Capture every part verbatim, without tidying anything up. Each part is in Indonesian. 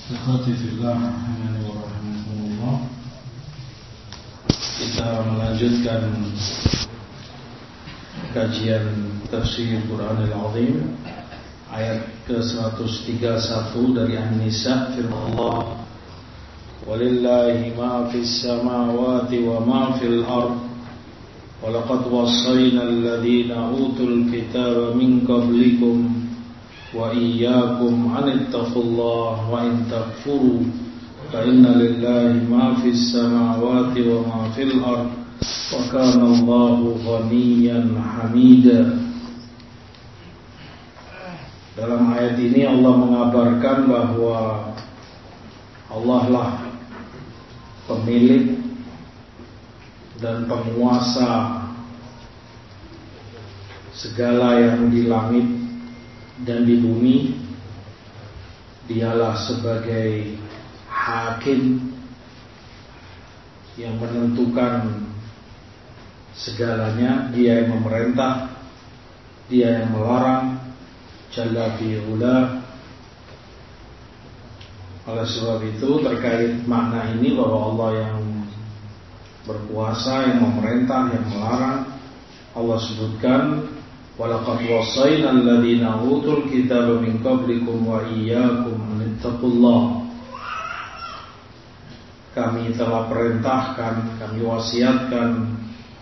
Ikhwati fillah rahimani wa rahimakumullah. Kita melanjutkan kajian tafsir Quran Al-Azim ayat ke seratus tiga puluh satu dari An-Nisa, firman Allah, walillahi ma fis samawati wa ma fil ard wa laqad wassayna alladhina utul kitaba min qablikum wa iyyakum an ittaqullaha wa in takfuru fa inna lillahi ma fis samawati wa ma fil ard wa kana Allahu ghaniyyan hamida. Dalam ayat ini Allah mengabarkan bahwa Allah lah pemilik dan penguasa segala yang di langit dan di bumi. Dialah sebagai hakim yang menentukan segalanya. Dia yang memerintah, dia yang melarang, jalla fi'ula. Oleh sebab itu, terkait makna ini bahwa Allah yang berkuasa, yang memerintah, yang melarang, Allah sebutkan walaqad wassayna alladhina utul kitaba min qablikum wa iyyakum an ittaqullah. Kami telah perintahkan, kami wasiatkan,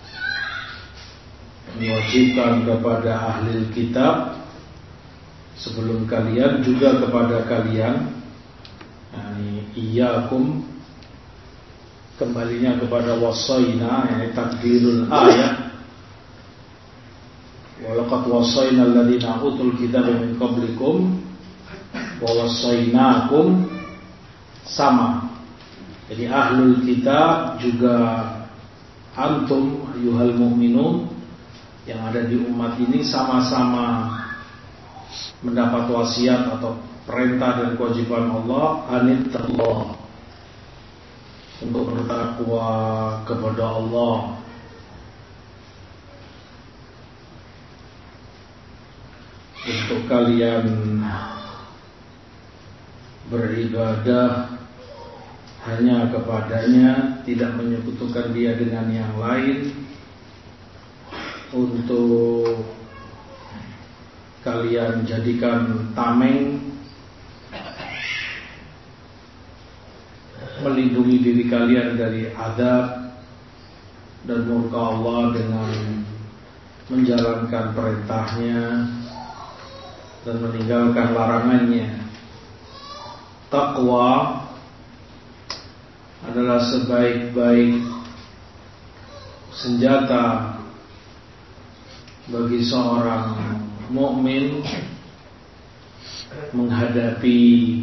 kami wajibkan kepada ahli kitab sebelum kalian, juga kepada kalian, yani iyyakum, kembalinya kepada wassayna, yani takdirul ayat. Walaqad wassayna alladhina utul kitaba min qablikum wa wassaynakum, sama. Jadi ahlul kitab juga antum ayyuhal mu'minun yang ada di umat ini sama-sama mendapat wasiat atau perintah dan kewajiban Allah, anittaqullah, untuk bertakwa kepada Allah. Untuk kalian beribadah hanya kepadanya, tidak menyekutukan dia dengan yang lain. Untuk kalian jadikan tameng, melindungi diri kalian dari azab dan murka Allah dengan menjalankan perintahnya dan meninggalkan larangannya. Taqwa adalah sebaik-baik senjata bagi seorang mukmin menghadapi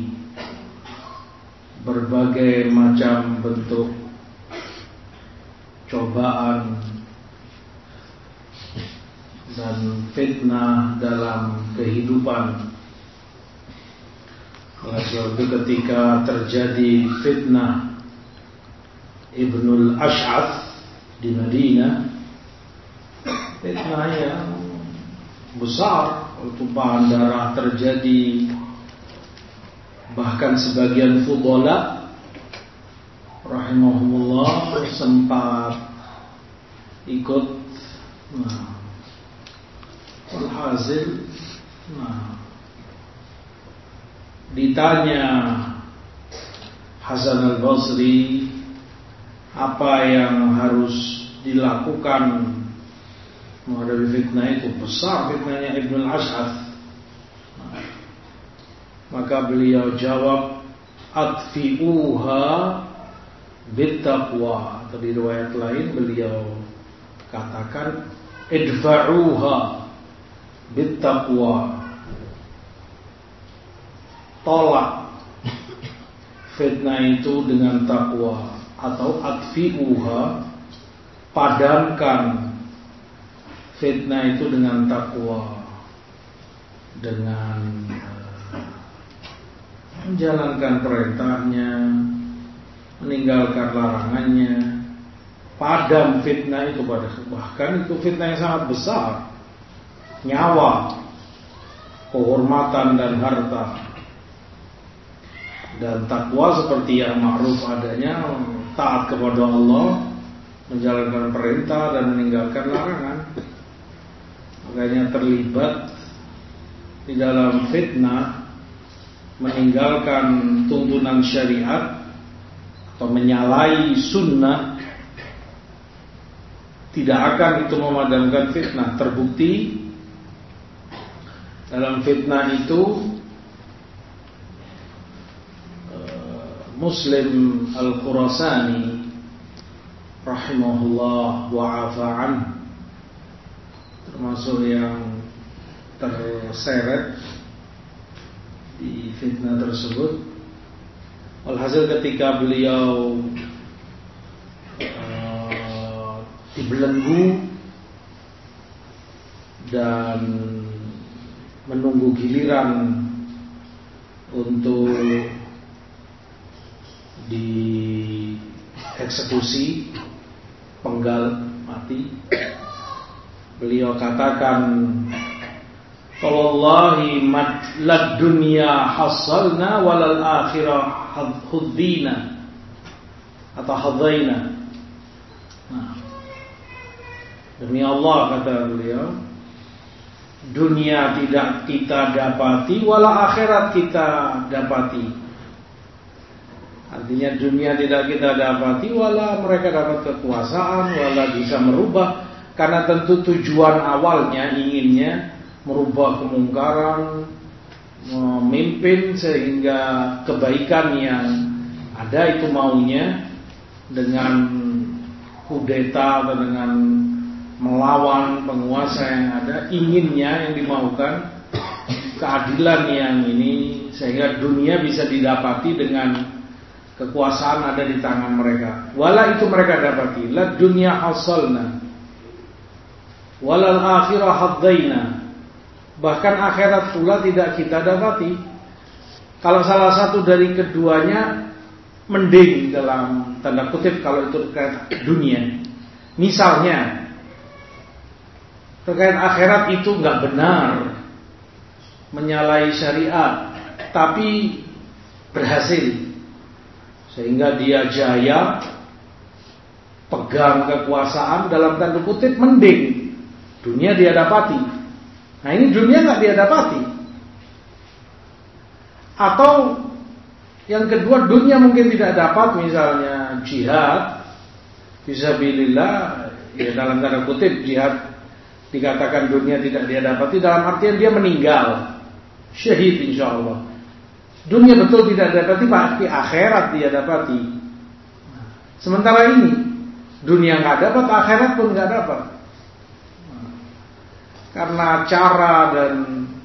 berbagai macam bentuk cobaan dan fitnah dalam kehidupan. Oleh sebab itu, ketika terjadi fitnah Ibnul Ash'ath di Madinah, fitnah yang besar, tumpahan darah terjadi, bahkan sebagian fudhala rahimahumullah sempat ikut. Nah, alhasil, nah, ditanya Hasan al-Basri apa yang harus dilakukan menghadapi fitnah itu. Besar fitnahnya Ibnul Ash'ath. Nah, maka beliau jawab, atfi'uha bittaqwa. Atau di riwayat lain beliau katakan, idfa'uha bittaqwa. Tolak fitnah itu dengan takwa. Atau atfi'uha, padamkan fitnah itu dengan takwa, dengan menjalankan perintahnya, meninggalkan larangannya. Padam fitnah itu pada, bahkan itu fitnah yang sangat besar, nyawa, kehormatan dan harta. Dan takwa seperti yang ma'ruf adanya, taat kepada Allah, menjalankan perintah dan meninggalkan larangan. Makanya terlibat di dalam fitnah, meninggalkan tuntunan syariat atau menyalahi sunnah, tidak akan itu memadamkan fitnah. Terbukti dalam fitnah itu Muslim Al-Khurasani rahimahullah wa'afa anhu termasuk yang terseret di fitnah tersebut. Alhasil ketika beliau uh, dibelenggu dan menunggu giliran untuk dieksekusi, penggal mati, beliau katakan, "Wallahi lad dunya hasalna walal akhirah huddina atau hadaina." Nah, demi Allah, kata beliau, dunia tidak kita dapati, wala akhirat kita dapati. Artinya dunia tidak kita dapati, wala mereka dapat kekuasaan, wala bisa merubah. Karena tentu tujuan awalnya inginnya merubah kemungkaran, memimpin sehingga kebaikan yang ada itu maunya dengan kudeta atau dengan melawan penguasa yang ada, inginnya yang dimaukan keadilan yang ini, sehingga dunia bisa didapati dengan kekuasaan ada di tangan mereka. Wala itu mereka dapati, la dunya hasalna walal akhirah haddaina. Bahkan akhirat pula tidak kita dapati. Kalau salah satu dari keduanya mending dalam tanda kutip kalau itu terkait dunia. Misalnya terkait akhirat itu enggak benar, menyalahi syariat, tapi berhasil sehingga dia jaya, pegang kekuasaan, dalam tanda kutip mending dunia dia dapati. Nah ini dunia nggak dia dapati. Atau yang kedua, dunia mungkin tidak dapat, misalnya jihad fisabilillah, ya dalam tanda kutip jihad dikatakan dunia tidak dia dapati dalam artian dia meninggal syahid insyaallah. Dunia betul tidak dapati, pasti akhirat dia dapati. Sementara ini dunia nggak dapat, akhirat pun nggak dapat. Karena cara dan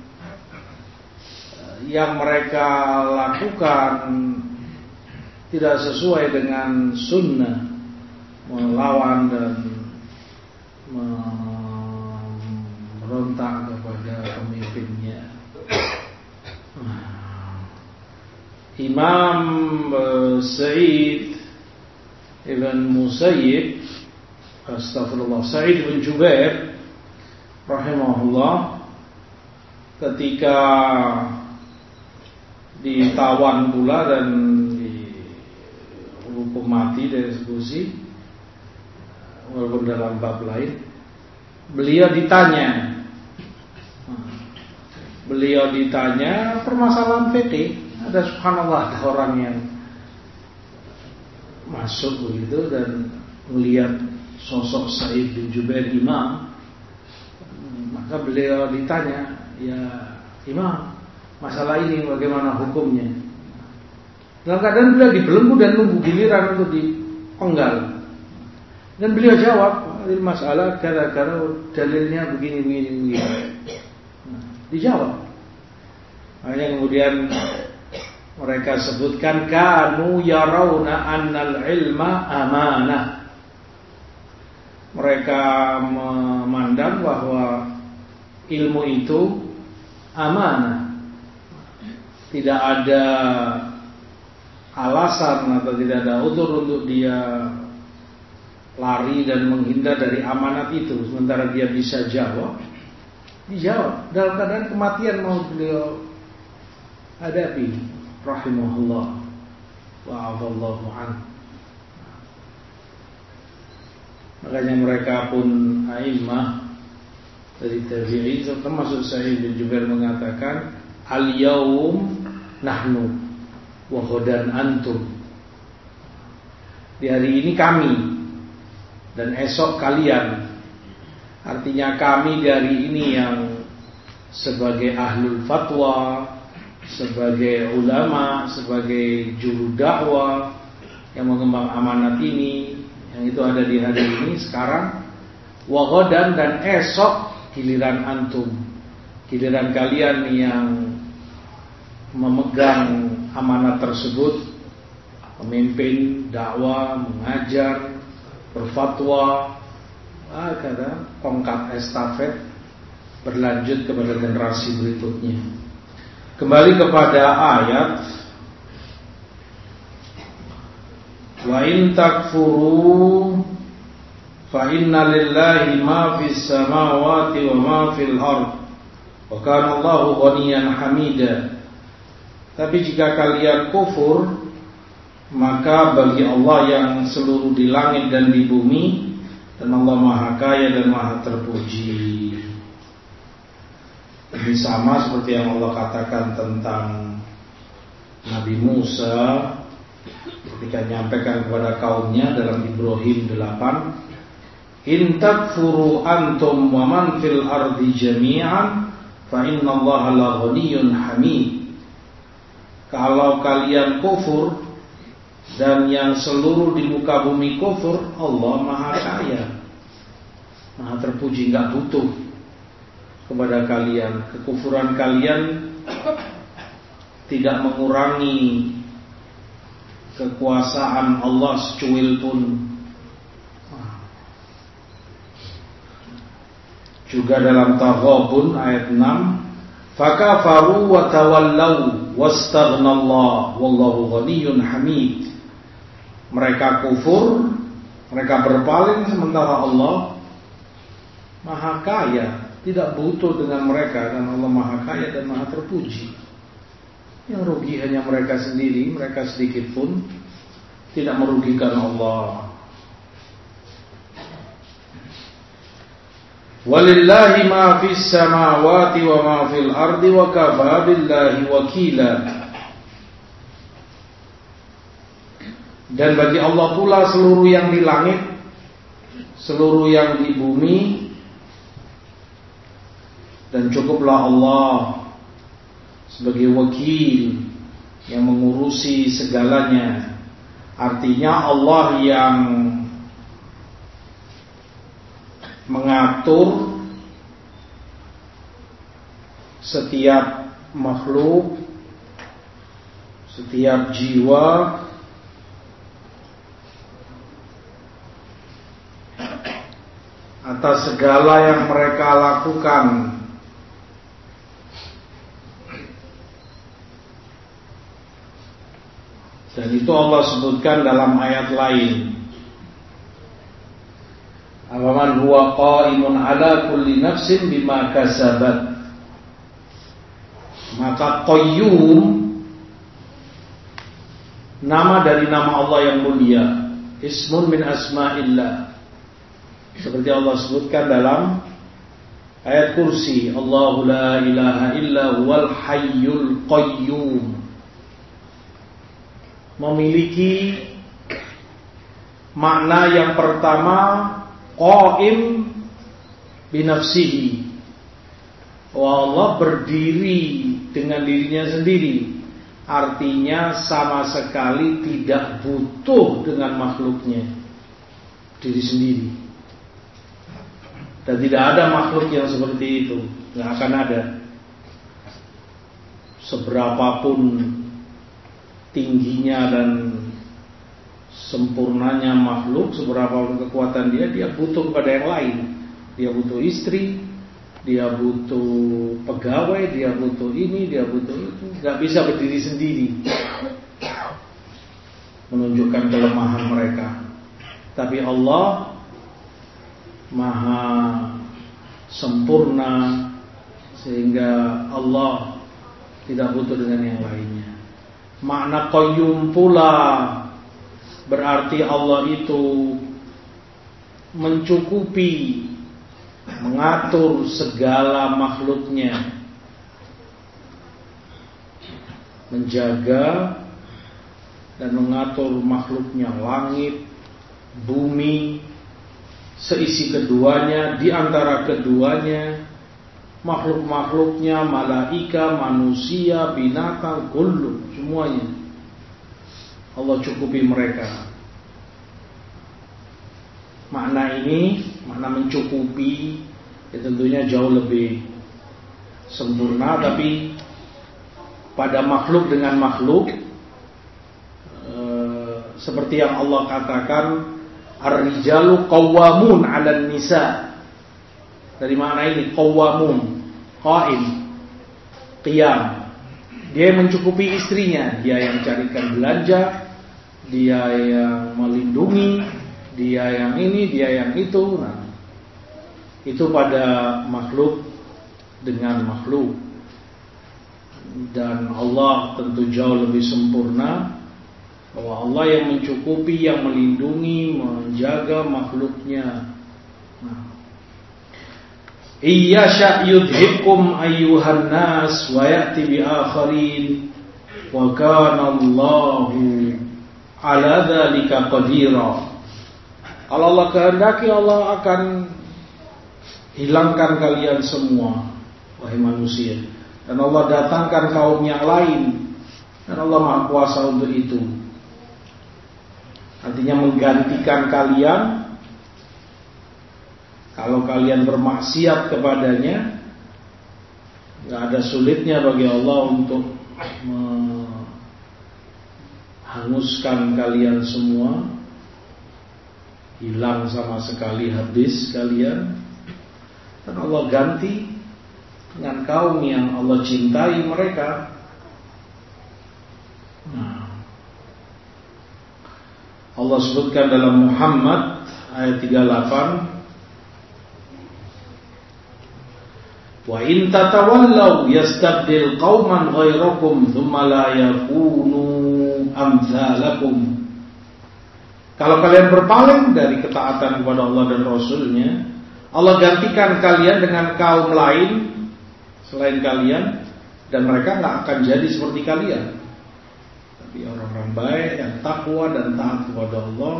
yang mereka lakukan tidak sesuai dengan sunnah, melawan dan memberontak kepada pemimpinnya. Imam Sa'id ibn Musayyib, astagfirullah, Sa'id bin Jubair rahimahullah, ketika ditawan pula dan dihukum mati, dieksekusi, walaupun dalam bab lain, beliau ditanya, beliau ditanya permasalahan fikih. Ada subhanallah, ada orang yang masuk begitu dan melihat sosok Sa'id bin Jubair imam, maka beliau ditanya, ya imam, masalah ini bagaimana hukumnya? Dalam keadaan beliau dibelenggu dan nunggu giliran untuk dipenggal. Dan beliau jawab, ini masalah gara-gara dalilnya begini begini begini. Nah, dijawab. Makanya kemudian mereka sebutkan kanu yarawna annal ilma amanah. Mereka memandang bahwa ilmu itu amanah. Tidak ada alasan atau tidak ada udzur untuk dia lari dan menghindar dari amanat itu. Sementara dia bisa jawab, dijawab dalam keadaan kematian mau beliau hadapi rahimahullah. wa'afallahu anhu. Makanya mereka pun a'immah dari tabi'in, termasuk Sa'id bin Jubair mengatakan al-yaum nahnu wa ghadan antum. Di hari ini kami dan esok kalian. Artinya kami di hari ini yang sebagai ahlul fatwa, sebagai ulama, sebagai juru dakwah yang mengemban amanat ini, yang itu ada di hari ini sekarang, wa ghadan, dan esok giliran antum, giliran kalian yang memegang amanat tersebut, memimpin dakwah, mengajar, berfatwa, kata tongkat estafet berlanjut kepada generasi berikutnya. Kembali kepada ayat, wa in takfuru fa inna lillahi ma fis samawati wa ma fil ard wa kana Allahu ghaniyan hamida. Tapi jika kalian kufur, maka bagi Allah yang seluruh di langit dan di bumi, dan Allah Maha Kaya dan Maha Terpuji. Ini sama seperti yang Allah katakan tentang Nabi Musa ketika menyampaikan kepada kaumnya dalam Ibrahim delapan, in takfuru antum wa man fil ardi jami'an fa innallaha la ghaniyyun hamid. Kalau kalian kufur dan yang seluruh di muka bumi kufur, Allah Maha Kaya, Maha Terpuji, enggak butuh kepada kalian. Kekufuran kalian tidak mengurangi kekuasaan Allah secuil pun. Juga dalam Taghabun ayat enam, fakafaru wa tawallau wastaghnallahu wallahu ghaniyyun hamid. Mereka kufur, mereka berpaling, sementara Allah Maha Kaya, tidak butuh dengan mereka, dan Allah Maha Kaya dan Maha Terpuji. Yang rugi hanya mereka sendiri, mereka sedikit pun tidak merugikan Allah. Walillahi ma fis samawati wa ma fil ardi wa kafa billahi wakila. Dan bagi Allah pula seluruh yang di langit, seluruh yang di bumi, dan cukuplah Allah sebagai wakil yang mengurusi segalanya. Artinya Allah yang mengatur setiap makhluk, setiap jiwa, atas segala yang mereka lakukan. Dan itu Allah sebutkan dalam ayat lain, awaman huwa qaimun ala kulli nafsin bima kasabat. Maka Qayyum, nama dari nama Allah yang mulia, ismun min asma'illah, seperti Allah sebutkan dalam ayat kursi, Allahu la ilaha illa huwal hayyul qayyum, memiliki makna yang pertama, qaim binafsihi, Allah berdiri dengan dirinya sendiri, artinya sama sekali tidak butuh dengan makhluknya, diri sendiri. Dan tidak ada makhluk yang seperti itu, nggak akan ada. Seberapapun tingginya dan sempurnanya makhluk, seberapapun kekuatan dia, dia butuh kepada yang lain. Dia butuh istri, dia butuh pegawai, dia butuh ini, dia butuh itu. Nggak bisa berdiri sendiri, menunjukkan kelemahan mereka. Tapi Allah Maha sempurna, sehingga Allah tidak butuh dengan yang lainnya. Makna qayyum pula berarti Allah itu mencukupi, mengatur segala makhluknya, menjaga dan mengatur makhluknya, langit, bumi, seisi keduanya, di antara keduanya, makhluk-makhluknya, malaika, manusia, binatang, kullu, semuanya Allah cukupi mereka. Makna ini, makna mencukupi, ya tentunya jauh lebih sempurna. Tapi pada makhluk dengan makhluk, seperti yang Allah katakan, ar-rijalu qawwamun 'alan nisa. Dari mana ini? Qawwamun, qaim, qiyam. Dia mencukupi istrinya, dia yang carikan belanja, dia yang melindungi, dia yang ini, dia yang itu. Nah, itu pada makhluk dengan makhluk. Dan Allah tentu jauh lebih sempurna, bahwa Allah yang mencukupi, yang melindungi, menjaga makhluknya. Nah, Iyasha yudhibkum ayyuhan nas wa ya'ti bi akharin wa kana Allahu ala dzalika qadira. Kalau Allah kehendaki, Allah akan hilangkan kalian semua, wahai manusia, dan Allah datangkan kaum yang lain, dan Allah Maha Kuasa untuk itu. Artinya menggantikan kalian. Kalau kalian bermaksiat kepadanya, gak ada sulitnya bagi Allah untuk menghanguskan kalian semua, hilang sama sekali, habis kalian, dan Allah ganti dengan kaum yang Allah cintai mereka. Nah, Allah sebutkan dalam Muhammad ayat tiga puluh delapan, wa in tatawallaw yastabdil qauman ghairakum thumma la yakunu amsalakum. Kalau kalian berpaling dari ketaatan kepada Allah dan Rasulnya, Allah gantikan kalian dengan kaum lain selain kalian, dan mereka gak akan jadi seperti kalian. Tapi orang-orang baik yang takwa dan taat kepada Allah.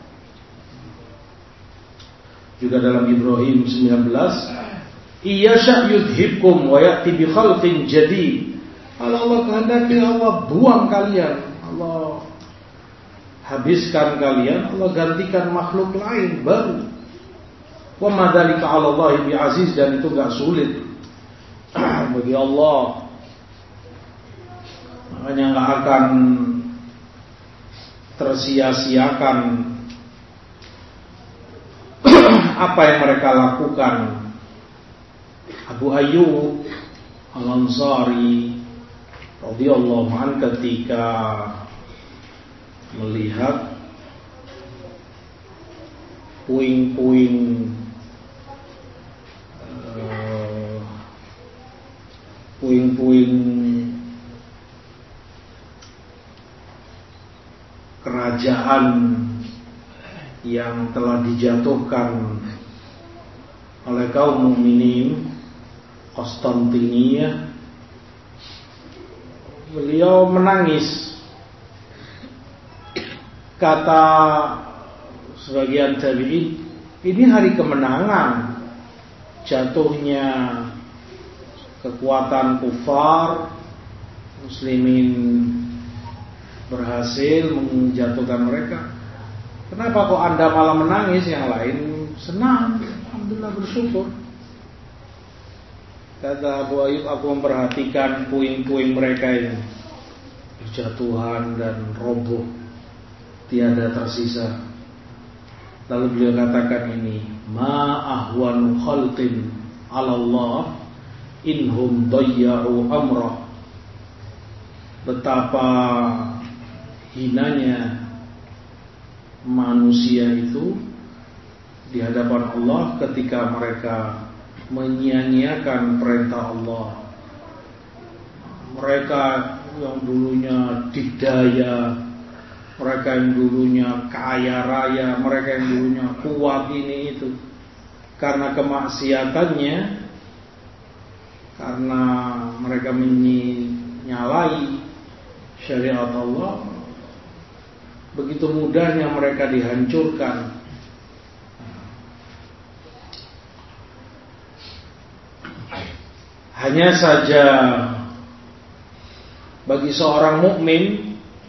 Juga dalam Ibrahim sembilan belas, iyasha yudhibkum wa ya'ti bi khalqin jadid. Kalau Allah kehendaki, Allah buang kalian, Allah habiskan kalian, Allah gantikan makhluk lain baru. Wa ma dzalika 'ala Allahi bi'aziz, dan itu enggak sulit bagi Allah. Makanya enggak akan tersia-siakan apa yang mereka lakukan. Abu Ayyub Al-Ansari radhiyallahu anhu ketika melihat puing-puing uh, puing-puing kerajaan yang telah dijatuhkan oleh kaum mukminin Konstantinia, beliau menangis. Kata sebagian tabi'in, ini hari kemenangan, jatuhnya kekuatan kufar, muslimin berhasil menjatuhkan mereka. Kenapa kok Anda malah menangis, yang lain senang? Alhamdulillah, bersyukur. Kata Abu Ayyub, aku memperhatikan puing-puing mereka ini berjatuhan dan roboh, tiada tersisa. Lalu beliau katakan ini, ma ahwanu khalqin 'ala Allah inhum dayya'u amrah. Betapa hinanya manusia itu di hadapan Allah ketika mereka menyia-nyiakan perintah Allah. Mereka yang dulunya didaya, mereka yang dulunya kaya raya, mereka yang dulunya kuat ini itu, karena kemaksiatannya, karena mereka menyalahi syariat Allah, begitu mudahnya mereka dihancurkan. Hanya saja bagi seorang mukmin,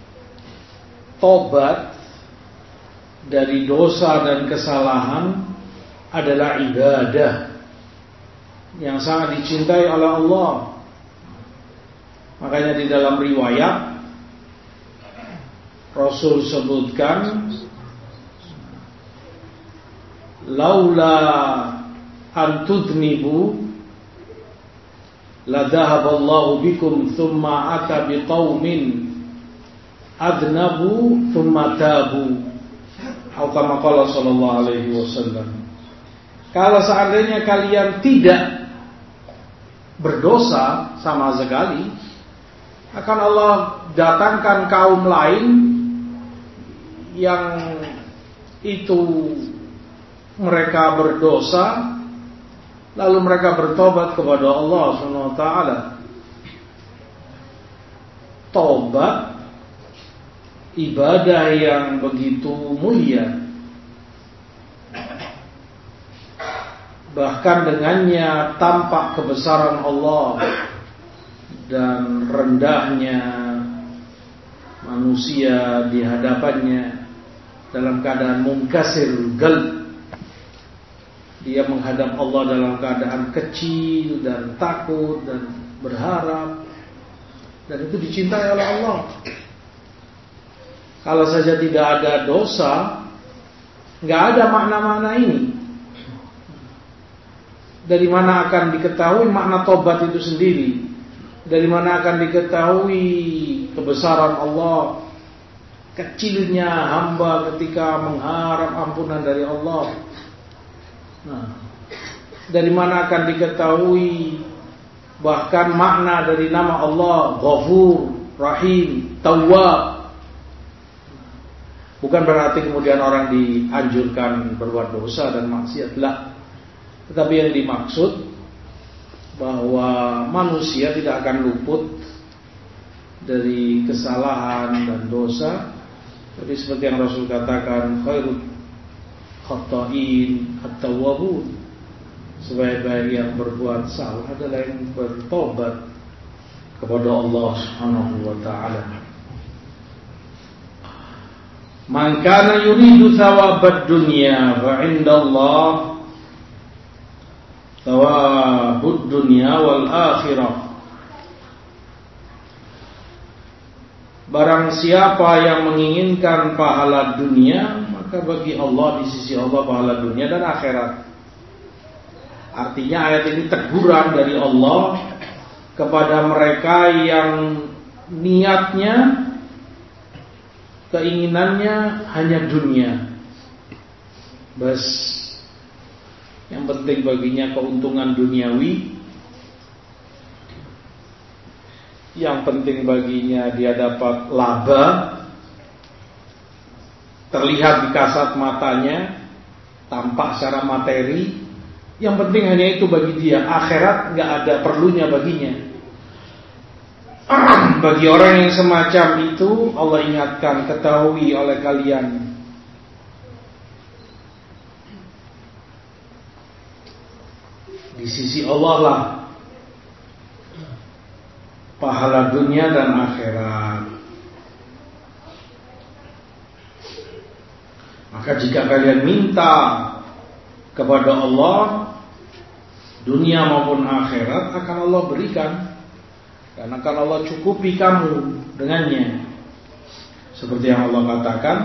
tobat dari dosa dan kesalahan adalah ibadah yang sangat dicintai oleh Allah. Makanya di dalam riwayat Rasul sebutkan, laula antudnibu la dhahaballahu bikum thumma ata biqaumin adnabu thumma tabu, atau kama qala sallallahu alaihi wasallam. Kalau seandainya kalian tidak berdosa sama sekali, akan Allah datangkan kaum lain yang itu mereka berdosa, lalu mereka bertobat kepada Allah subhanahu wa taala. Tobat ibadah yang begitu mulia, bahkan dengannya tampak kebesaran Allah dan rendahnya manusia di hadapannya dalam keadaan munkasir qalb. Dia menghadap Allah dalam keadaan kecil dan takut dan berharap, dan itu dicintai oleh Allah. Kalau saja tidak ada dosa, nggak ada makna-makna ini. Dari mana akan diketahui makna tobat itu sendiri? Dari mana akan diketahui kebesaran Allah, kecilnya hamba ketika mengharap ampunan dari Allah? Nah, dari mana akan diketahui bahkan makna dari nama Allah Ghafur, Rahim, Tawwab? Bukan berarti kemudian orang dianjurkan berbuat dosa dan maksiat, lah. Tetapi yang dimaksud bahwa manusia tidak akan luput dari kesalahan dan dosa. Tapi seperti yang Rasul katakan, khairul khata'in at-tawwabun, sebaik-baik yang berbuat salah adalah yang bertobat kepada Allah Subhanahu wa taala. Man kana yuridu thawabad dunya fa 'indallah thawabud dunya wal akhirah. Barang siapa yang menginginkan pahala dunia, maka bagi Allah di sisi Allah pahala dunia dan akhirat. Artinya ayat ini teguran dari Allah kepada mereka yang niatnya, keinginannya hanya dunia. Bas, yang penting baginya keuntungan duniawi, yang penting baginya dia dapat laba, terlihat di kasat matanya, tampak secara materi. Yang penting hanya itu bagi dia. Akhirat gak ada perlunya baginya. Bagi orang yang semacam itu, Allah ingatkan, ketahui oleh kalian, di sisi Allah lah pahala dunia dan akhirat. Maka jika kalian minta kepada Allah dunia maupun akhirat, akan Allah berikan, karena akan Allah cukupi kamu dengannya. Seperti yang Allah katakan,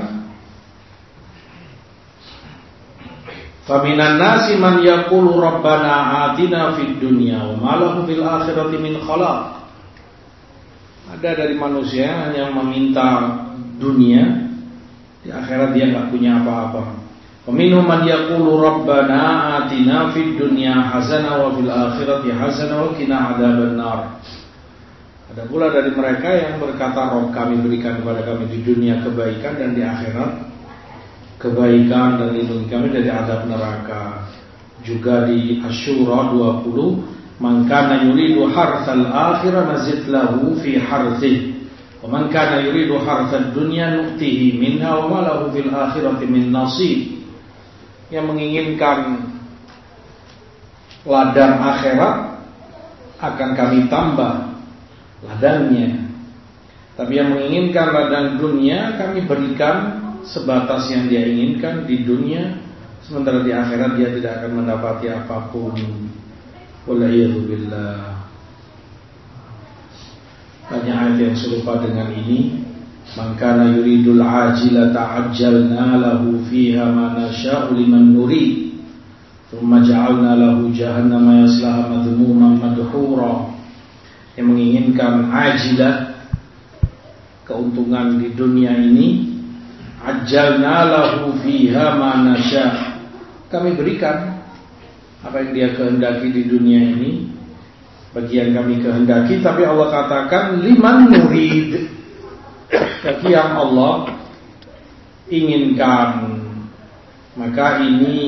faminan nasi man yaqulu rabbana atina fid dunya wa ma lahu fil akhirati min khalaq. Ada dari manusia yang hanya meminta dunia, di akhirat dia enggak punya apa-apa. Wa minhum man yaqulu rabbana atina fid dunya hasanah wa fil akhirati hasanah wa qina adzaban nar. Ada pula dari mereka yang berkata, Rob kami berikan kepada kami di dunia kebaikan dan di akhirat kebaikan, dan lindungi kami dari azab neraka. Juga di Asy-Syura dua puluh, man kana yuridu hartsal akhirah nazid lahu fi hartsihi wa man kana yuridu hartsad dunya nu'tihi minha wa ma lahu fil akhirati min nasib. Yang menginginkan ladang akhirat akan kami tambah ladangnya, tapi yang menginginkan ladang dunia kami berikan sebatas yang dia inginkan di dunia, sementara di akhirat dia tidak akan mendapati apapun. Wal'iyadzubillah. Banyak ayat yang serupa dengan ini. Man kana yuridul ajila ta'ajjalna lahu fiha ma nasha'u liman nurid thumma ja'alna lahu jahannama yaslaha madhmuman madhura. Yang menginginkan ajilah, keuntungan di dunia ini, ajjalna lahu fiha ma nasha', kami berikan apa yang dia kehendaki di dunia ini bagi yang kami kehendaki. Tapi Allah katakan liman nurid, bagi yang Allah inginkan. Maka ini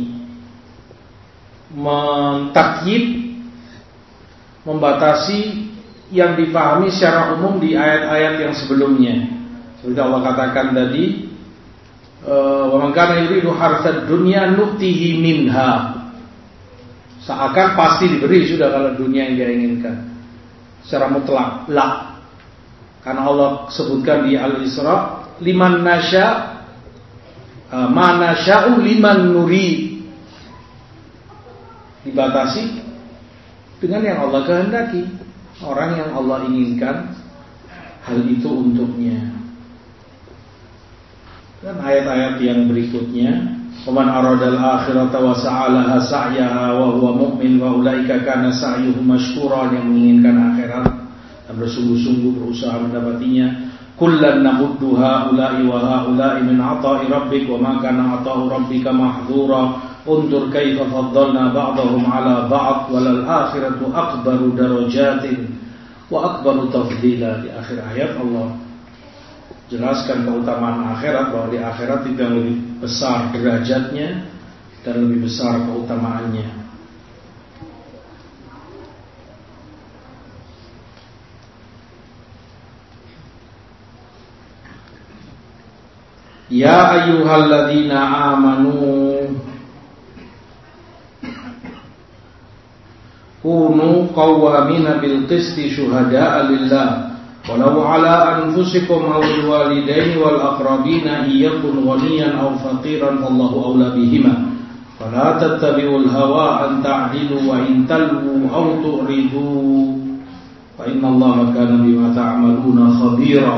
mentakyid, membatasi yang dipahami secara umum di ayat-ayat yang sebelumnya. Seperti Allah katakan tadi, wa man kana yuridu hartsad dunya nu'tihi minha. Seakan pasti diberi sudah kalau dunia yang dia inginkan. Secara mutlak, la. Karena Allah sebutkan di Al-Isra, liman nasya, ma nasya'u liman nuri. Dibatasi dengan yang Allah kehendaki, orang yang Allah inginkan hal itu untuknya. Dan ayat-ayat yang berikutnya, "Waman aradal akhirata wa sa'alaha sa'yaha wa huwa mu'min wa ulaika kana sa'yuhum mashkura," yang menginginkan akhirat dan bersungguh-sungguh berusaha mendapatinya. Kullan namuddu haula'i wa haula'i min 'ata'i rabbik wa ma kana 'ata'u rabbika mahdhura. Undur kaifa faddalna ba'dahum 'ala ba'd walal akhiratu akbaru darajatin wa akbaru tafdila. Di akhir ayat Allah jelaskan keutamaan akhirat, bahwa di akhirat itu yang lebih besar derajatnya dan lebih besar keutamaannya. Ya ayyuhalladzina amanu kunu qawwamina bil qisti syuhada'a lillah walau ala anfusikum aw walidaini wal aqrabina iyakun ghaniyan aw faqiran wallahu awla bihima fala tattabi'ul hawa an ta'dilu wa in talwu aw tu'ridu fa innallaha kana bima ta'maluna khabira.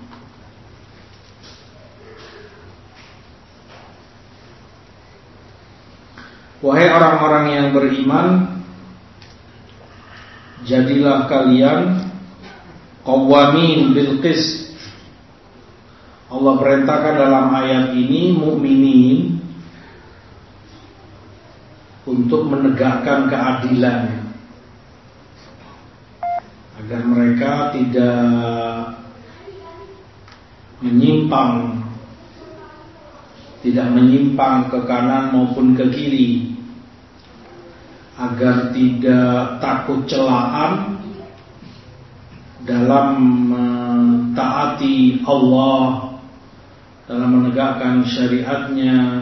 Wahai orang-orang yang beriman, jadilah kalian qawamin bil qist. Allah perintahkan dalam ayat ini mukminin untuk menegakkan keadilan, agar mereka tidak menyimpang, tidak menyimpang ke kanan maupun ke kiri, agar tidak takut celaan dalam mentaati Allah, dalam menegakkan syariatnya,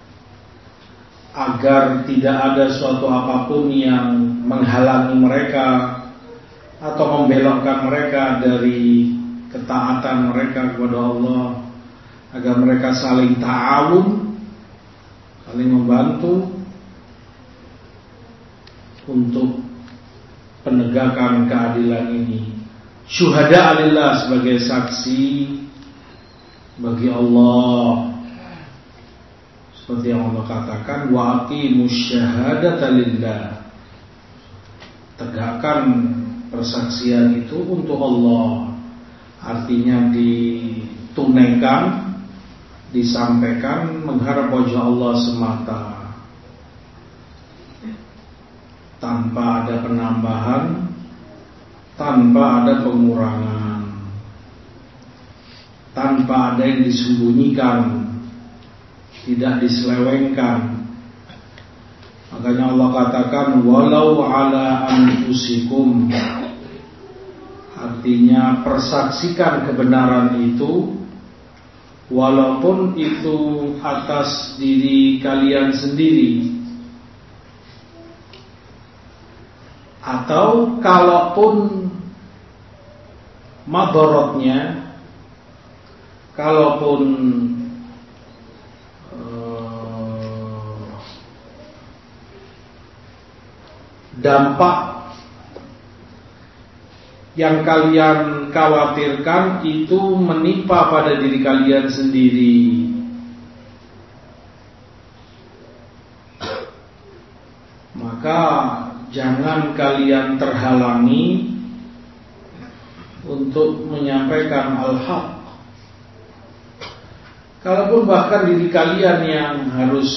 agar tidak ada suatu apapun yang menghalangi mereka atau membelokkan mereka dari ketaatan mereka kepada Allah, agar mereka saling ta'awun, saling membantu untuk penegakan keadilan ini. Syuhada alillah, sebagai saksi bagi Allah, seperti yang Allah katakan, wa aqimus syahadata lillah, tegakkan persaksian itu untuk Allah. Artinya ditunaikan, disampaikan mengharap wajah Allah semata, tanpa ada penambahan, tanpa ada pengurangan, tanpa ada yang disembunyikan, tidak diselewengkan. Makanya Allah katakan walau ala anfusikum, artinya persaksikan kebenaran itu walaupun itu atas diri kalian sendiri, atau kalaupun madorotnya, kalaupun dampak yang kalian khawatirkan itu menimpa pada diri kalian sendiri, maka jangan kalian terhalangi untuk menyampaikan al-haq. Kalaupun bahkan diri kalian yang harus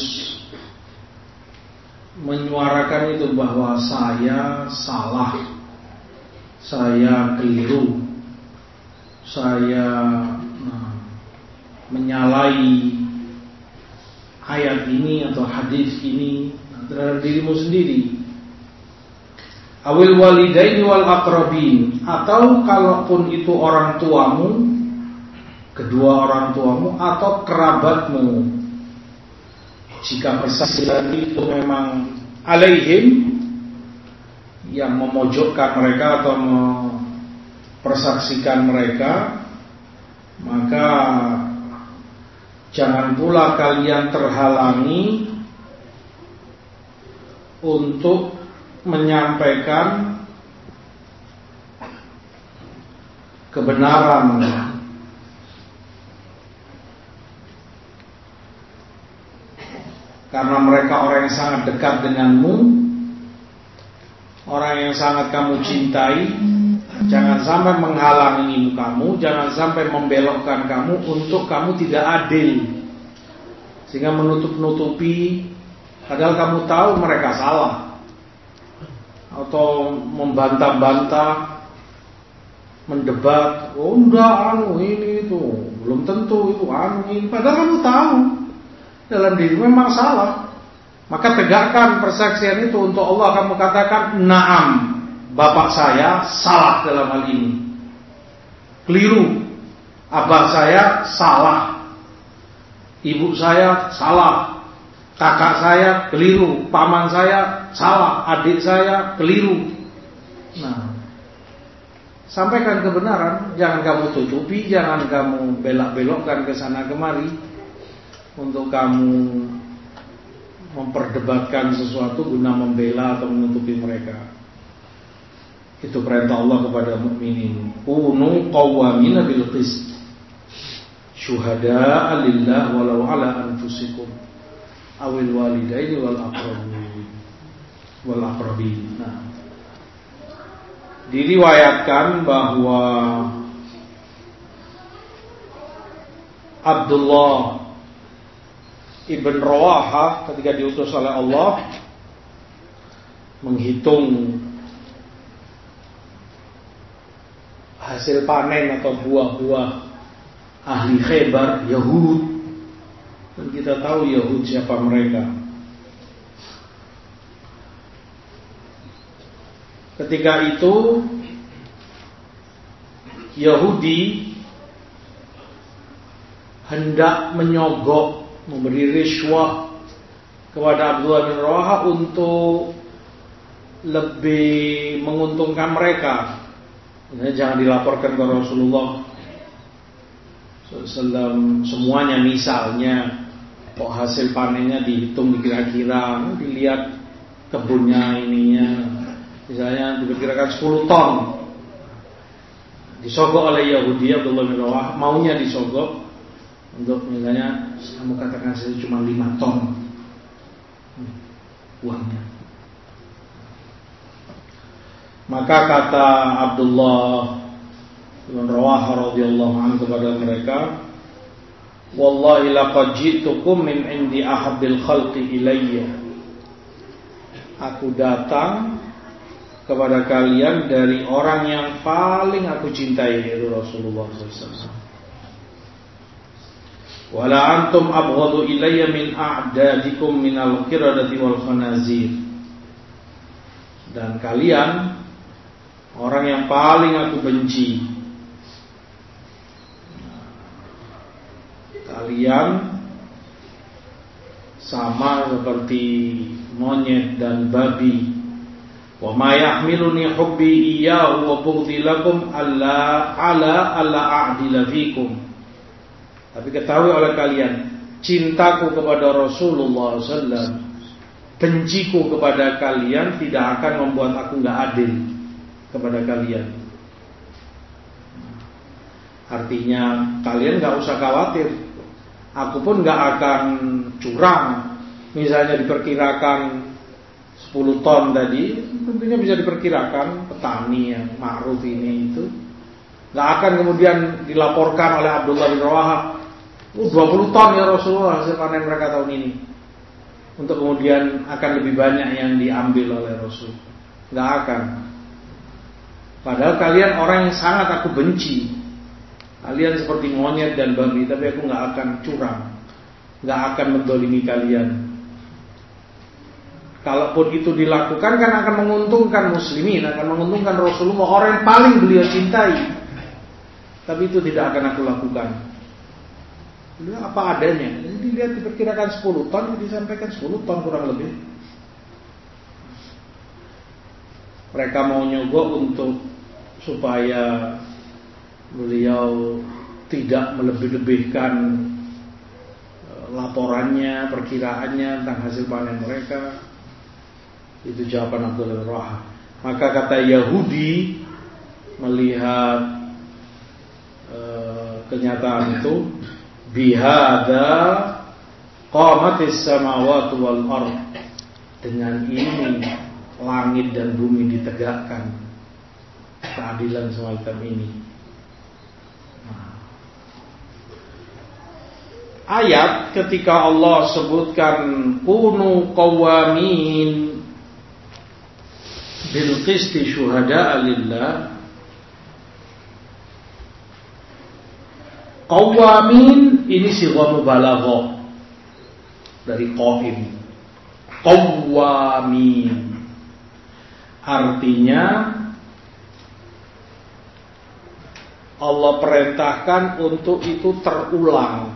menyuarakan itu bahwa saya salah, saya keliru, saya nah, menyalahi ayat ini atau hadis ini terhadap dirimu sendiri. Awil walidaini wal aqrabin, atau kalaupun itu orang tuamu, kedua orang tuamu atau kerabatmu, jika persaksian itu memang alaihim, yang memojokkan mereka atau mempersaksikan mereka, maka jangan pula kalian terhalangi untuk menyampaikan kebenaran, karena mereka orang yang sangat dekat denganmu, orang yang sangat kamu cintai. Jangan sampai menghalangi kamu, jangan sampai membelokkan kamu untuk kamu tidak adil, sehingga menutup-nutupi padahal kamu tahu mereka salah, atau membantah-bantah, mendebat, oh enggak, anu ini itu belum tentu itu anu ini, padahal kamu tahu dalam diri memang salah. Maka tegakkan persaksian itu untuk Allah. Kamu katakan, na'am, bapak saya salah dalam hal ini, keliru. Abah saya salah, ibu saya salah, kakak saya keliru, paman saya salah, adik saya keliru. Nah, sampaikan kebenaran, jangan kamu tutupi, jangan kamu belak-belokkan ke sana kemari untuk kamu memperdebatkan sesuatu guna membela atau menutupi mereka. Itu perintah Allah kepada mukminin. Kunu qawwamina bil qist, syuhada'a lillah walau ala anfusikum awil walidaini wal aqrabin wal aqrabin. Nah, diriwayatkan bahwa Abdullah Ibn Rawaha ketika diutus oleh Allah menghitung hasil panen atau buah-buah ahli Khaybar, Yahud, dan kita tahu Yahud siapa mereka. Ketika itu Yahudi hendak menyogok, memberi riswah kepada Abdullah bin Rawaha untuk lebih menguntungkan mereka. Ini jangan dilaporkan ke Rasulullah shallallahu alaihi wasallam semuanya, misalnya kok hasil panennya dihitung dikira-kira, dilihat kebunnya ininya, misalnya diperkirakan sepuluh ton, disogok oleh Yahudi. Abdullah bin Rawaha maunya disogok untuk misalnya kamu katakan saya cuma lima ton uangnya. Maka kata Abdullah bin Rawaha radhiyallahu anhu kepada mereka, wallahi laqad ji'tukum min indi ahabbil khalqi ilayya. Aku datang kepada kalian dari orang yang paling aku cintai, yaitu Rasulullah sallallahu alaihi wasallam. Wala antum abghadu ilayya min a'dadikum minal qiradati wal khanazir. Dan kalian orang yang paling aku benci. Kalian sama seperti monyet dan babi. Wa ma yahmiluni hubbi iyyahu wa bughdhi lakum alla ala alla a'dila fikum. Tapi ketahui oleh kalian, cintaku kepada Rasulullah sallallahu alaihi wasallam, benciku kepada kalian tidak akan membuat aku enggak adil kepada kalian. Artinya kalian enggak usah khawatir, aku pun enggak akan curang. Misalnya diperkirakan sepuluh ton tadi, tentunya bisa diperkirakan petani yang ma'ruf ini itu enggak akan kemudian dilaporkan oleh Abdullah bin Rawahah, oh, dua puluh ton ya Rasulullah hasil panen mereka tahun ini, untuk kemudian akan lebih banyak yang diambil oleh Rasul. Enggak akan. Padahal kalian orang yang sangat aku benci. Kalian seperti monyet dan babi, tapi aku enggak akan curang, enggak akan mendolimi kalian. Kalaupun itu dilakukan kan akan menguntungkan muslimin, akan menguntungkan Rasulullah, orang yang paling beliau cintai. Tapi itu tidak akan aku lakukan. Beliau apa adanya. Jadi dilihat diperkirakan sepuluh ton, disampaikan sepuluh ton kurang lebih. Mereka mau nyogok untuk supaya beliau tidak melebih-lebihkan laporannya, perkiraannya tentang hasil panen mereka. Itu jawaban Abdullah bin Rawahah. Maka kata Yahudi melihat e, kenyataan itu, bihada qamatis samawati wal ardh, dengan ini langit dan bumi ditegakkan, keadilan semacam ini. Nah, ayat ketika Allah sebutkan kunu qawamin bil qisti syuhada'a lillah, qawamin ini sighah mubalaghah dari qaim. Qawamin artinya Allah perintahkan untuk itu terulang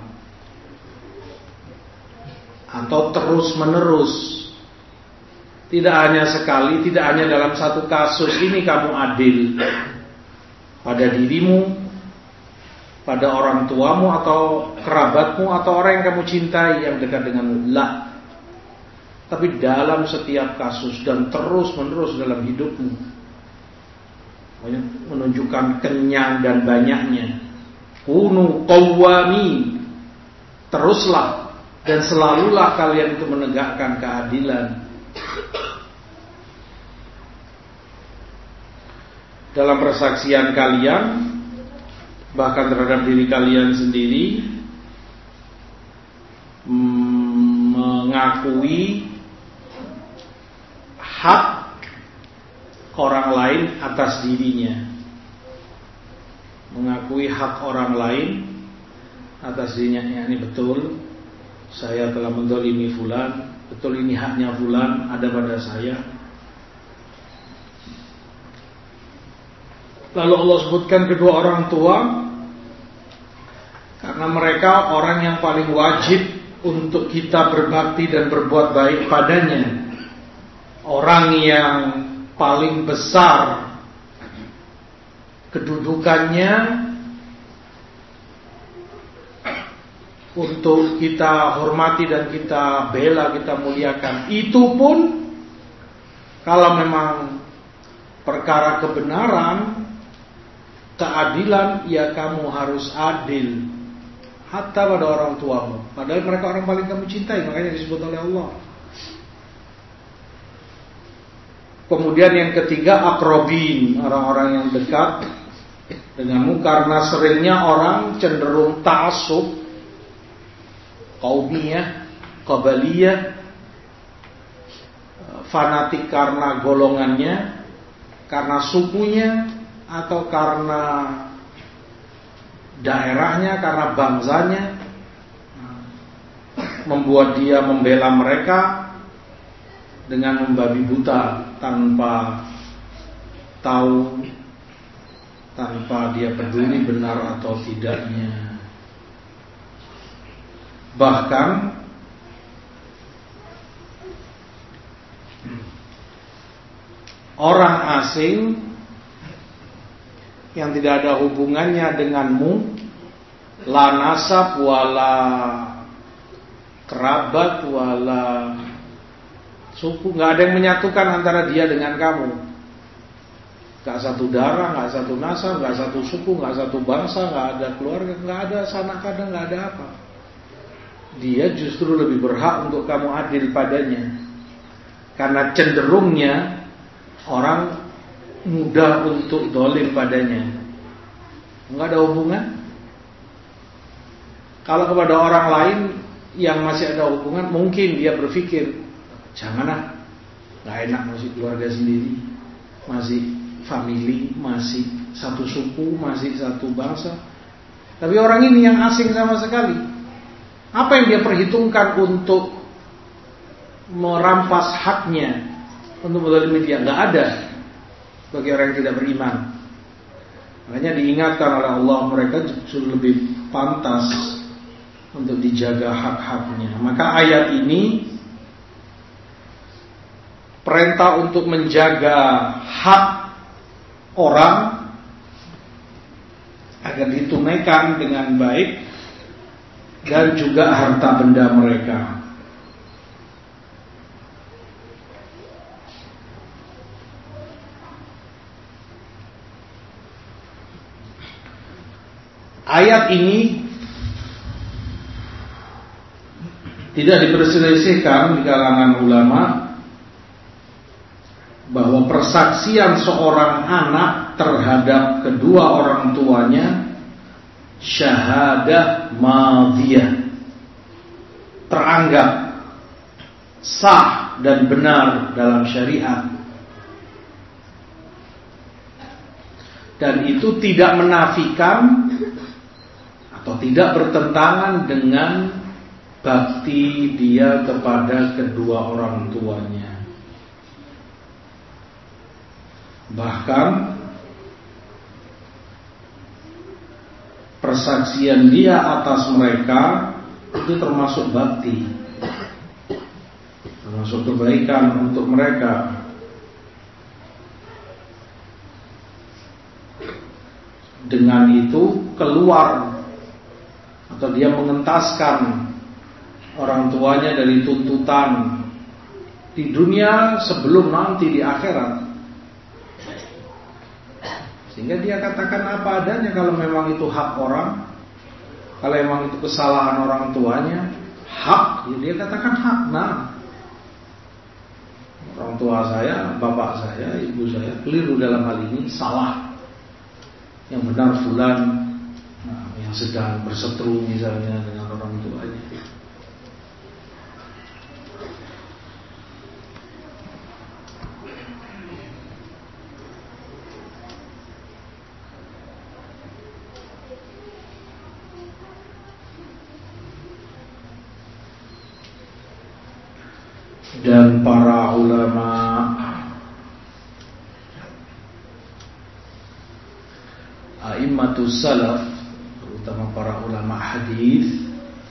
atau terus menerus. Tidak hanya sekali, tidak hanya dalam satu kasus ini kamu adil pada dirimu, pada orang tuamu atau kerabatmu atau orang yang kamu cintai yang dekat denganmu. Lah, tapi dalam setiap kasus dan terus menerus dalam hidupmu, menunjukkan kenyang dan banyaknya. Kunu qawwami, teruslah dan selalulah kalian itu menegakkan keadilan dalam persaksian kalian, bahkan terhadap diri kalian sendiri, mengakui hak orang lain atas dirinya, mengakui hak orang lain atas dirinya. Ya, ini betul, saya telah mendolimi fulan, betul ini haknya fulan ada pada saya. Lalu Allah sebutkan kedua orang tua, karena mereka orang yang paling wajib untuk kita berbakti dan berbuat baik padanya, orang yang paling besar kedudukannya untuk kita hormati dan kita bela, kita muliakan. Itu pun kalau memang perkara kebenaran, keadilan, ya kamu harus adil hatta pada orang tuamu, padahal mereka orang paling kamu cintai, makanya disebut oleh Allah. Kemudian yang ketiga, akrobin, orang-orang yang dekat denganmu, karena seringnya orang cenderung ta'assub, qaumiyah, qabaliyah, fanatik karena golongannya, karena sukunya atau karena daerahnya, karena bangsanya, membuat dia membela mereka dengan membabi buta tanpa tahu, tanpa dia peduli benar atau tidaknya. Bahkan orang asing yang tidak ada hubungannya denganmu, la nasab wala kerabat wala suku, nggak ada yang menyatukan antara dia dengan kamu. Nggak satu darah, nggak satu nasab, nggak satu suku, nggak satu bangsa, nggak ada keluarga, nggak ada sanak kadang, nggak ada apa. Dia justru lebih berhak untuk kamu adil padanya, karena cenderungnya orang mudah untuk dolim padanya. Enggak ada hubungan. Kalau kepada orang lain yang masih ada hubungan, mungkin dia berpikir, janganlah, nggak enak, masih keluarga sendiri, masih family, masih satu suku, masih satu bangsa. Tapi orang ini yang asing sama sekali, apa yang dia perhitungkan untuk merampas haknya, untuk menzalimi dia? Nggak ada bagi orang yang tidak beriman. Makanya diingatkan oleh Allah, mereka justru lebih pantas untuk dijaga hak-haknya. Maka ayat ini perintah untuk menjaga hak orang agar ditunaikan dengan baik, dan juga harta benda mereka. Ayat ini tidak diperselisihkan di kalangan ulama bahwa persaksian seorang anak terhadap kedua orang tuanya syahadah madhiyah, teranggap sah dan benar dalam syariat, dan itu tidak menafikan atau tidak bertentangan dengan bakti dia kepada kedua orang tuanya. Bahkan persaksian dia atas mereka itu termasuk bakti, termasuk kebaikan untuk mereka. Dengan itu keluar atau dia mengentaskan orang tuanya dari tuntutan di dunia sebelum nanti di akhirat. Sehingga dia katakan apa adanya. Kalau memang itu hak orang, kalau memang itu kesalahan orang tuanya, hak, ya dia katakan hak. Nah, orang tua saya, bapak saya, ibu saya keliru dalam hal ini, salah. Yang benar fulan, nah, yang sedang berseteru misalnya dengan orang tuanya. Dan para ulama a'immatus salaf, terutama para ulama hadis,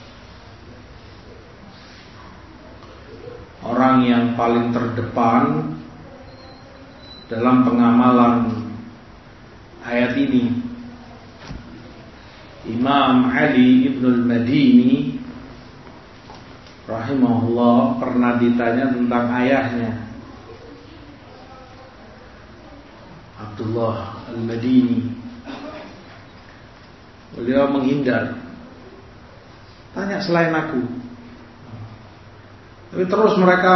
orang yang paling terdepan dalam pengamalan ayat ini, Imam Ali ibnul Madini rahimahullah, pernah ditanya tentang ayahnya, Abdullah al-Madini. Beliau menghindar, tanya selain aku. Tapi terus mereka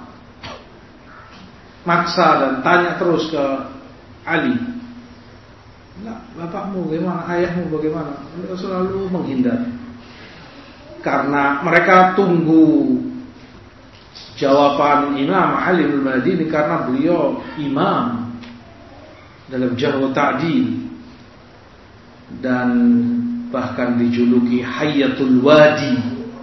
maksa dan tanya terus ke Ali. Enggak, bapakmu bagaimana, ayahmu bagaimana? Beliau selalu menghindar. Karena mereka tunggu jawaban Imam Ali al-Madini, karena beliau imam, dalam jarh wa ta'dil, dan bahkan dijuluki Hayyatul Wadi,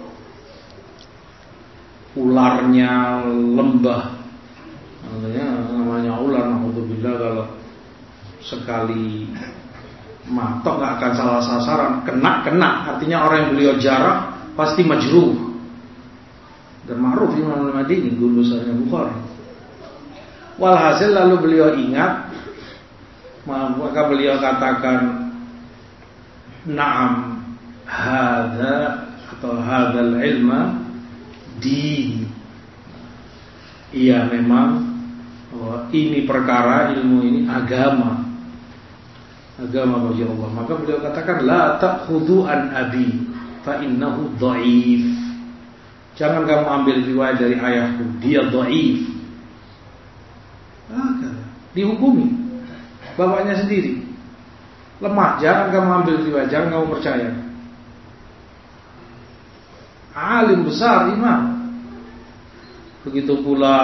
ularnya lembah. Namanya ular, naudzubillah, kalau sekali matok nggak akan salah sasaran, kena kena. Artinya orang yang beliau jarak pasti majruh. Dan ma'ruf Imam Al-Madini, guru besarnya Bukhari. Walhasil lalu beliau ingat, maka beliau katakan, na'am hadza atau hadzal ilma din. Iya, memang oh, ini perkara, ilmu ini agama. Agama bagi Allah. Maka beliau katakan, la ta'khudhu an abi fa innahu dha'if. Jangan kamu ambil riwayat dari ayahku, dia dhaif. Maka dihukumi bapaknya sendiri lemah. Jangan kamu ambil riwayat, jangan kamu percaya. Alim besar, imam. Begitu pula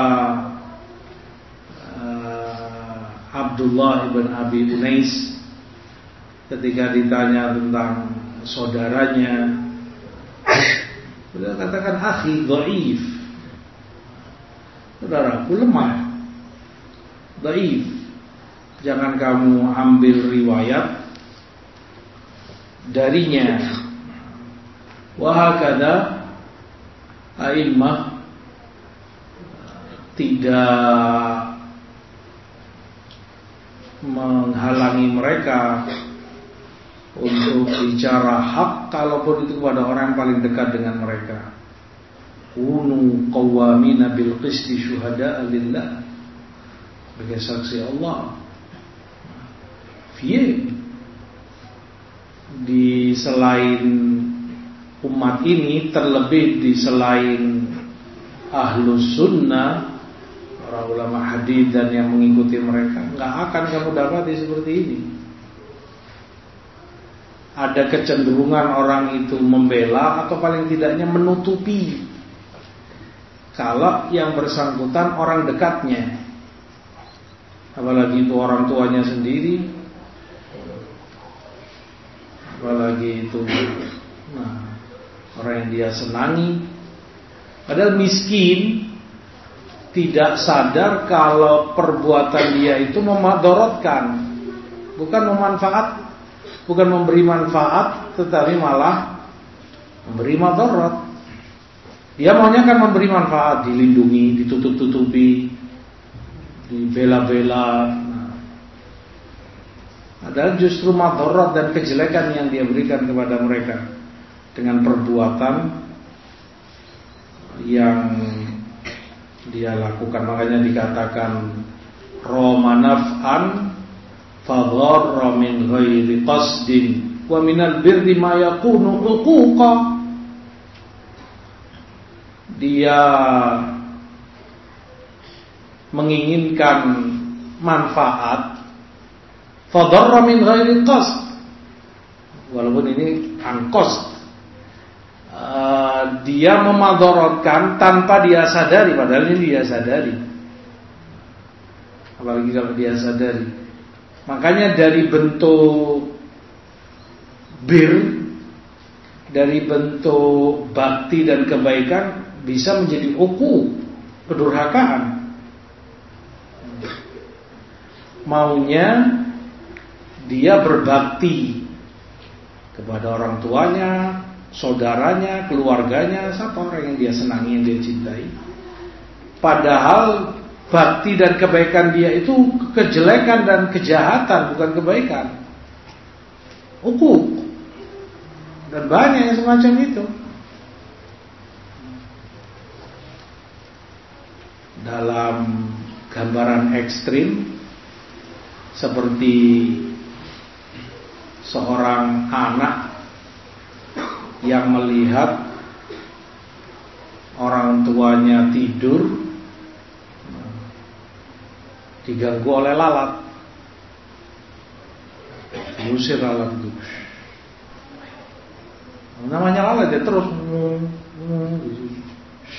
uh, Abdullah ibn Abi Unais, ketika ditanya tentang saudaranya, beliau katakan, akhi dhaif, saudaraku lemah, dhaif. Jangan kamu ambil riwayat darinya. Wa hakadha a'immah tidak menghalangi mereka untuk bicara hak, kalaupun itu kepada orang yang paling dekat dengan mereka. Kunu qawwamina bil qisti syuhada'a lillah, sebagai saksi Allah. Fiye di selain umat ini, terlebih di selain ahlus sunnah, para ulama hadis dan yang mengikuti mereka, nggak akan kamu dapati seperti ini. Ada kecenderungan orang itu membela atau paling tidaknya menutupi kalau yang bersangkutan orang dekatnya, apalagi itu orang tuanya sendiri, apalagi itu nah, orang yang dia senangi, padahal miskin, tidak sadar kalau perbuatan dia itu memadorotkan, bukan memanfaat, bukan memberi manfaat, tetapi malah memberi madarat. Dia maunya kan memberi manfaat, dilindungi, ditutup-tutupi, dibela-bela. Nah, adalah justru madarat dan kejelekan yang dia berikan kepada mereka dengan perbuatan yang dia lakukan. Makanya dikatakan roma naf'an fadharra min ghairi qasdin wa minal birri ma yakunu uquqa. Dia menginginkan manfaat fadharra min ghairi qasd, walaupun ini angkos, uh, dia memadaratkan tanpa dia sadari, padahal ini dia sadari, apalagi kalau dia sadari. Makanya dari bentuk bir, dari bentuk bakti dan kebaikan bisa menjadi uku, kedurhakaan. Maunya dia berbakti kepada orang tuanya, saudaranya, keluarganya, siapa orang yang dia senangi, yang dia cintai. Padahal bakti dan kebaikan dia itu kejelekan dan kejahatan, bukan kebaikan. Uku. Dan banyak yang semacam itu. Dalam gambaran ekstrim, seperti seorang anak yang melihat orang tuanya tidur diganggu oleh lalat, diusir lalat itu. Namanya lalat, dia terus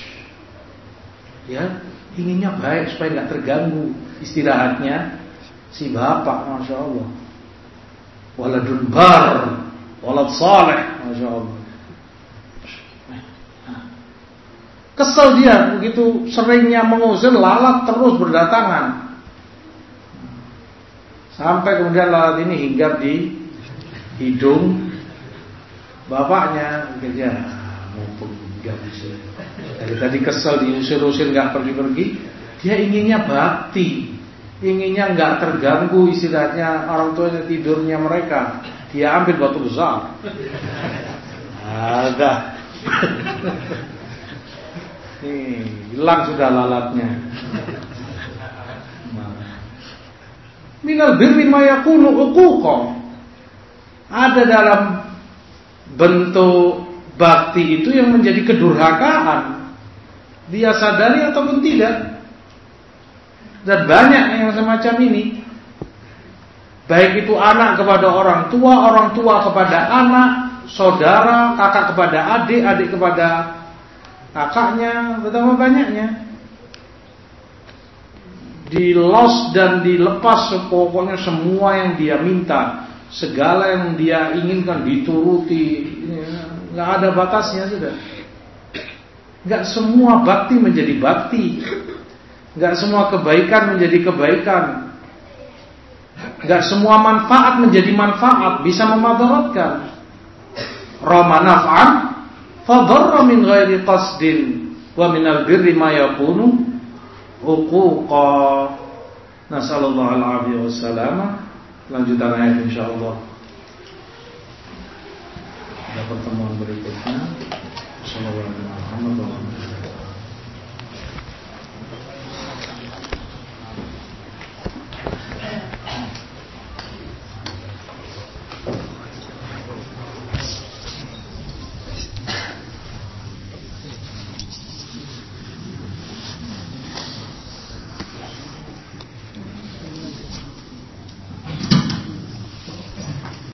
ya inginnya baik supaya nggak terganggu istirahatnya, si bapak, masya Allah. Waladun bar, walad saleh, masya Allah. Kesel dia begitu seringnya mengusir, lalat terus berdatangan. Sampai kemudian lalat ini hinggap di hidung bapaknya. Dia mumpung hinggap di sini. Dari tadi kesel diusir-usir nggak pergi-pergi, dia inginnya bakti, inginnya nggak terganggu istilahnya orang tuanya tidurnya mereka. Dia ambil batu besar. Ada. Nih, hilang sudah lalatnya. Minal birri ma yakunu uquqa. Ada dalam bentuk bakti itu yang menjadi kedurhakaan. Dia sadari ataupun tidak. Dan banyak yang semacam ini. Baik itu anak kepada orang tua, orang tua kepada anak, saudara, kakak kepada adik, adik kepada kakaknya, betapa banyaknya. Dilos dan dilepas pokoknya semua yang dia minta, segala yang dia inginkan dituruti, nggak ada batasnya sudah. Nggak semua bakti menjadi bakti, nggak semua kebaikan menjadi kebaikan, nggak semua manfaat menjadi manfaat, bisa memadaratkan. Rama naf'an fadarra min ghairi qasdin wa minal birri ma yakunu uquqa. Nasallallahu alaihi wasallam. Lanjutan ayat insyaallah pada pertemuan berikutnya. Sallallahu alaihi wasallam.